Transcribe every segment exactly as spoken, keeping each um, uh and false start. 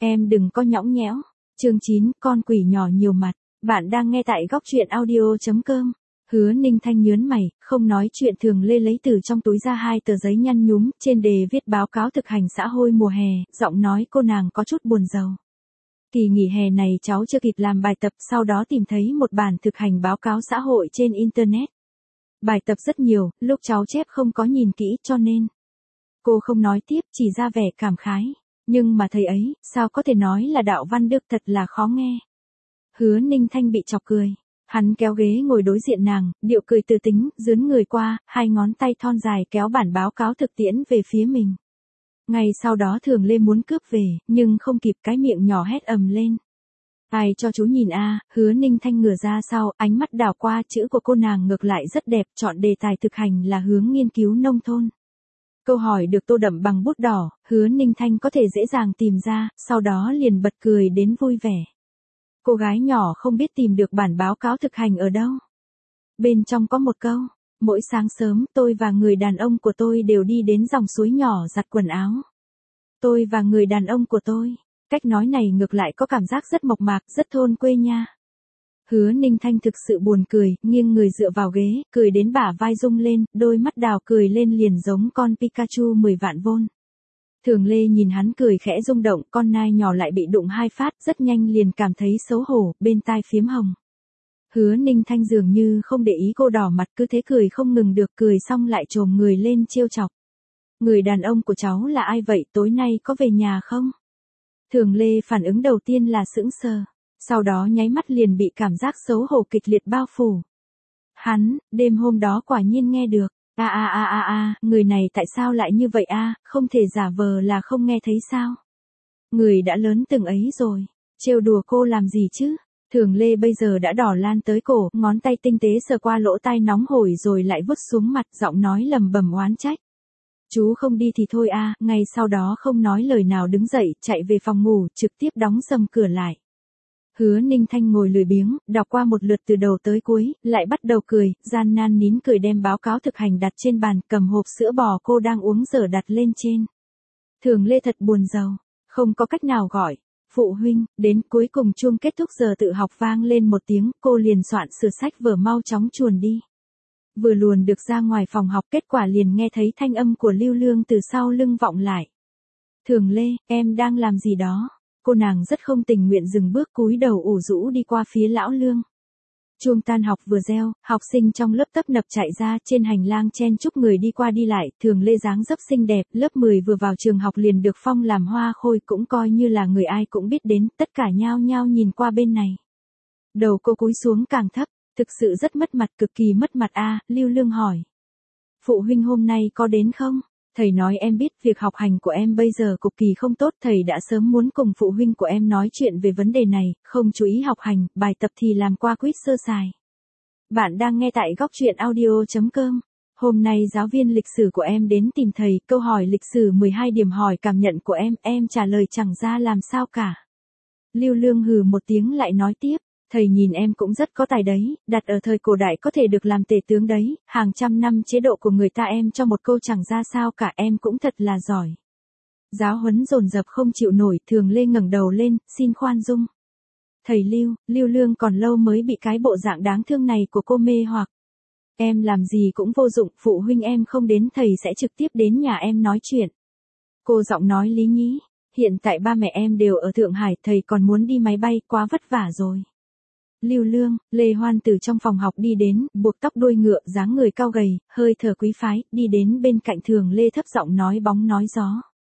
Em đừng có nhõng nhẽo. Chương chín, con quỷ nhỏ nhiều mặt. Bạn đang nghe tại góc truyện audio chấm com. Hứa Ninh Thanh nhớn mày, không nói chuyện. Thường Lê lấy từ trong túi ra hai tờ giấy nhăn nhúm, trên đề viết báo cáo thực hành xã hội mùa hè, giọng nói cô nàng có chút buồn rầu. Kỳ nghỉ hè này cháu chưa kịp làm bài tập, sau đó tìm thấy một bản thực hành báo cáo xã hội trên Internet. Bài tập rất nhiều, lúc cháu chép không có nhìn kỹ cho nên. Cô không nói tiếp, chỉ ra vẻ cảm khái. Nhưng mà thầy ấy, sao có thể nói là đạo văn đức, thật là khó nghe. Hứa Ninh Thanh bị chọc cười. Hắn kéo ghế ngồi đối diện nàng, điệu cười từ tính, dướn người qua, hai ngón tay thon dài kéo bản báo cáo thực tiễn về phía mình. Ngay sau đó Thường Lê muốn cướp về, nhưng không kịp, cái miệng nhỏ hét ầm lên. Ai cho chú nhìn a? Hứa Ninh Thanh ngửa ra sau, ánh mắt đảo qua, chữ của cô nàng ngược lại rất đẹp, chọn đề tài thực hành là hướng nghiên cứu nông thôn. Câu hỏi được tô đậm bằng bút đỏ, Hứa Ninh Thanh có thể dễ dàng tìm ra, sau đó liền bật cười đến vui vẻ. Cô gái nhỏ không biết tìm được bản báo cáo thực hành ở đâu. Bên trong có một câu, mỗi sáng sớm tôi và người đàn ông của tôi đều đi đến dòng suối nhỏ giặt quần áo. Tôi và người đàn ông của tôi, cách nói này ngược lại có cảm giác rất mộc mạc, rất thôn quê nha. Hứa Ninh Thanh thực sự buồn cười, nghiêng người dựa vào ghế, cười đến bả vai rung lên, đôi mắt đào cười lên liền giống con Pikachu mười vạn vôn. Thường Lê nhìn hắn cười khẽ rung động, con nai nhỏ lại bị đụng hai phát, rất nhanh liền cảm thấy xấu hổ, bên tai phiếm hồng. Hứa Ninh Thanh dường như không để ý cô đỏ mặt, cứ thế cười không ngừng được, cười xong lại chồm người lên trêu chọc. Người đàn ông của cháu là ai vậy, tối nay có về nhà không? Thường Lê phản ứng đầu tiên là sững sờ, sau đó nháy mắt liền bị cảm giác xấu hổ kịch liệt bao phủ. Hắn, đêm hôm đó quả nhiên nghe được. A a a a a, người này tại sao lại như vậy a, không thể giả vờ là không nghe thấy sao? Người đã lớn từng ấy rồi, trêu đùa cô làm gì chứ? Thường Lê bây giờ đã đỏ lan tới cổ, ngón tay tinh tế sờ qua lỗ tai nóng hổi rồi lại vứt xuống mặt, giọng nói lầm bầm oán trách. Chú không đi thì thôi a, ngay sau đó không nói lời nào đứng dậy, chạy về phòng ngủ, trực tiếp đóng sầm cửa lại. Hứa Ninh Thanh ngồi lười biếng, đọc qua một lượt từ đầu tới cuối, lại bắt đầu cười, gian nan nín cười đem báo cáo thực hành đặt trên bàn, cầm hộp sữa bò cô đang uống dở đặt lên trên. Thường Lê thật buồn rầu, không có cách nào gọi. Phụ huynh, đến cuối cùng chuông kết thúc giờ tự học vang lên một tiếng, cô liền soạn sửa sách vở mau chóng chuồn đi. Vừa luồn được ra ngoài phòng học, kết quả liền nghe thấy thanh âm của Lưu Lương từ sau lưng vọng lại. Thường Lê, em đang làm gì đó? Cô nàng rất không tình nguyện dừng bước, cúi đầu ủ rũ đi qua phía lão Lương. Chuông tan học vừa reo, học sinh trong lớp tấp nập chạy ra, trên hành lang chen chúc người đi qua đi lại, Thường Lê dáng dấp xinh đẹp, lớp mười vừa vào trường học liền được phong làm hoa khôi, cũng coi như là người ai cũng biết đến, tất cả nhao nhao nhìn qua bên này. Đầu cô cúi xuống càng thấp, thực sự rất mất mặt, cực kỳ mất mặt a. Lưu Lương hỏi. Phụ huynh hôm nay có đến không? Thầy nói em biết việc học hành của em bây giờ cực kỳ không tốt, thầy đã sớm muốn cùng phụ huynh của em nói chuyện về vấn đề này, không chú ý học hành, bài tập thì làm qua quiz sơ sài. Bạn đang nghe tại góc truyện audio chấm com. Hôm nay giáo viên lịch sử của em đến tìm thầy, câu hỏi lịch sử mười hai điểm hỏi cảm nhận của em, em trả lời chẳng ra làm sao cả. Lưu Lương hừ một tiếng lại nói tiếp. Thầy nhìn em cũng rất có tài đấy, đặt ở thời cổ đại có thể được làm tể tướng đấy, hàng trăm năm chế độ của người ta em cho một câu chẳng ra sao cả, em cũng thật là giỏi. Giáo huấn dồn dập không chịu nổi, Thường Lê ngẩng đầu lên, xin khoan dung. Thầy Lưu, Lưu Lương còn lâu mới bị cái bộ dạng đáng thương này của cô mê hoặc. Em làm gì cũng vô dụng, phụ huynh em không đến thầy sẽ trực tiếp đến nhà em nói chuyện. Cô giọng nói lý nhí, hiện tại ba mẹ em đều ở Thượng Hải, thầy còn muốn đi máy bay, quá vất vả rồi. Lưu Lương, Lê Hoan từ trong phòng học đi đến, buộc tóc đuôi ngựa, dáng người cao gầy, hơi thở quý phái, đi đến bên cạnh Thường Lê thấp giọng nói bóng nói gió.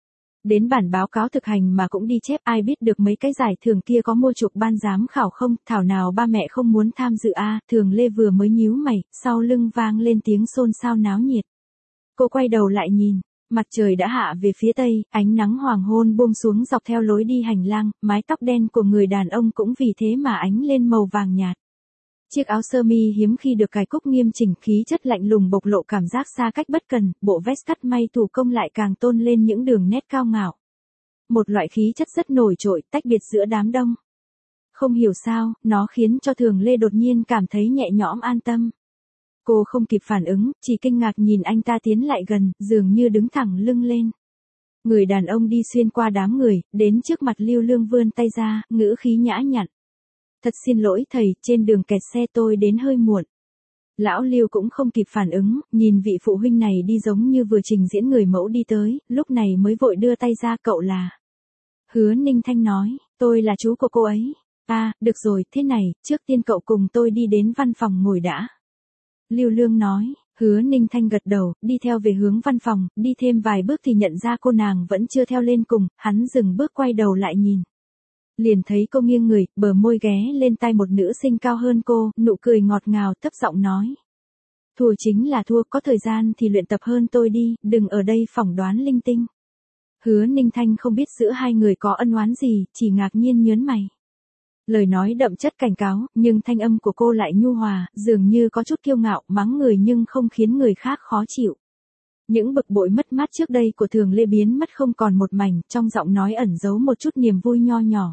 Đến bản báo cáo thực hành mà cũng đi chép, ai biết được mấy cái giải thưởng kia có mua chuộc ban giám khảo không, thảo nào ba mẹ không muốn tham dự a. Thường Lê vừa mới nhíu mày, sau lưng vang lên tiếng xôn xao náo nhiệt. Cô quay đầu lại nhìn. Mặt trời đã hạ về phía tây, ánh nắng hoàng hôn buông xuống dọc theo lối đi hành lang, mái tóc đen của người đàn ông cũng vì thế mà ánh lên màu vàng nhạt. Chiếc áo sơ mi hiếm khi được cài cúc nghiêm chỉnh, khí chất lạnh lùng bộc lộ cảm giác xa cách bất cần, bộ vest cắt may thủ công lại càng tôn lên những đường nét cao ngạo. Một loại khí chất rất nổi trội, tách biệt giữa đám đông. Không hiểu sao, nó khiến cho Thường Lê đột nhiên cảm thấy nhẹ nhõm an tâm. Cô không kịp phản ứng, chỉ kinh ngạc nhìn anh ta tiến lại gần, dường như đứng thẳng lưng lên. Người đàn ông đi xuyên qua đám người, đến trước mặt Lưu Lương vươn tay ra, ngữ khí nhã nhặn. Thật xin lỗi thầy, trên đường kẹt xe tôi đến hơi muộn. Lão Lưu cũng không kịp phản ứng, nhìn vị phụ huynh này đi giống như vừa trình diễn người mẫu đi tới, lúc này mới vội đưa tay ra. Cậu là? Hứa Ninh Thanh nói, tôi là chú của cô ấy. À, được rồi, thế này, trước tiên cậu cùng tôi đi đến văn phòng ngồi đã. Lưu Lương nói. Hứa Ninh Thanh gật đầu, đi theo về hướng văn phòng, đi thêm vài bước thì nhận ra cô nàng vẫn chưa theo lên cùng, hắn dừng bước quay đầu lại nhìn. Liền thấy cô nghiêng người, bờ môi ghé lên tai một nữ sinh cao hơn cô, nụ cười ngọt ngào thấp giọng nói. Thua chính là thua, có thời gian thì luyện tập hơn tôi đi, đừng ở đây phỏng đoán linh tinh. Hứa Ninh Thanh không biết giữa hai người có ân oán gì, chỉ ngạc nhiên nhớn mày. Lời nói đậm chất cảnh cáo, nhưng thanh âm của cô lại nhu hòa, dường như có chút kiêu ngạo, mắng người nhưng không khiến người khác khó chịu. Những bực bội mất mát trước đây của Thường Lê biến mất không còn một mảnh, trong giọng nói ẩn giấu một chút niềm vui nho nhỏ.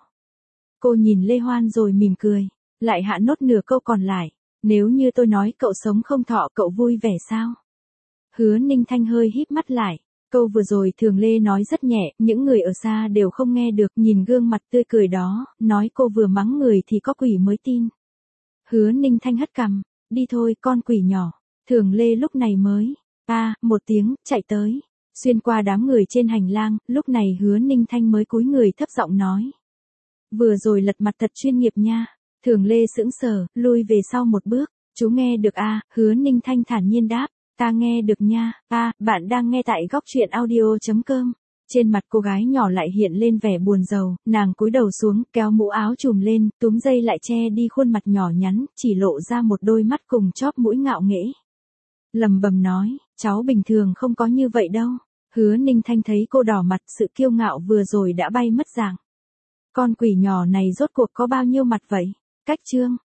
Cô nhìn Lê Hoan rồi mỉm cười, lại hạ nốt nửa câu còn lại. Nếu như tôi nói cậu sống không thọ, cậu vui vẻ sao? Hứa Ninh Thanh hơi híp mắt lại. Câu vừa rồi Thường Lê nói rất nhẹ, những người ở xa đều không nghe được, nhìn gương mặt tươi cười đó, nói cô vừa mắng người thì có quỷ mới tin. Hứa Ninh Thanh hất cằm, đi thôi con quỷ nhỏ. Thường Lê lúc này mới, a à, một tiếng, chạy tới. Xuyên qua đám người trên hành lang, lúc này Hứa Ninh Thanh mới cúi người thấp giọng nói. Vừa rồi lật mặt thật chuyên nghiệp nha. Thường Lê sững sờ, lui về sau một bước. Chú nghe được a? Hứa Ninh Thanh thản nhiên đáp. Ta nghe được nha. A, bạn đang nghe tại góc truyện audio chấm com. Trên mặt cô gái nhỏ lại hiện lên vẻ buồn rầu, nàng cúi đầu xuống, kéo mũ áo trùm lên, túm dây lại che đi khuôn mặt nhỏ nhắn, chỉ lộ ra một đôi mắt cùng chóp mũi ngạo nghễ. Lầm bầm nói, cháu bình thường không có như vậy đâu. Hứa Ninh Thanh thấy cô đỏ mặt, sự kiêu ngạo vừa rồi đã bay mất dạng. Con quỷ nhỏ này rốt cuộc có bao nhiêu mặt vậy? Cách chương